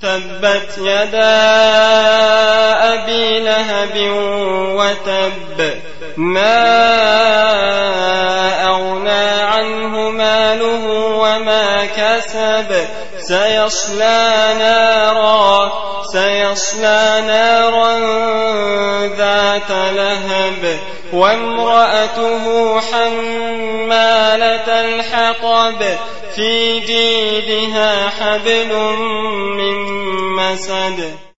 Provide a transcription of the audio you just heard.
تبت يدا أبي لهب وتب ما أغنى عنه ماله وما كسب سيصلى نارا ذات لهب وامرأته حمالة الحطب في جيدها حبل من مسد.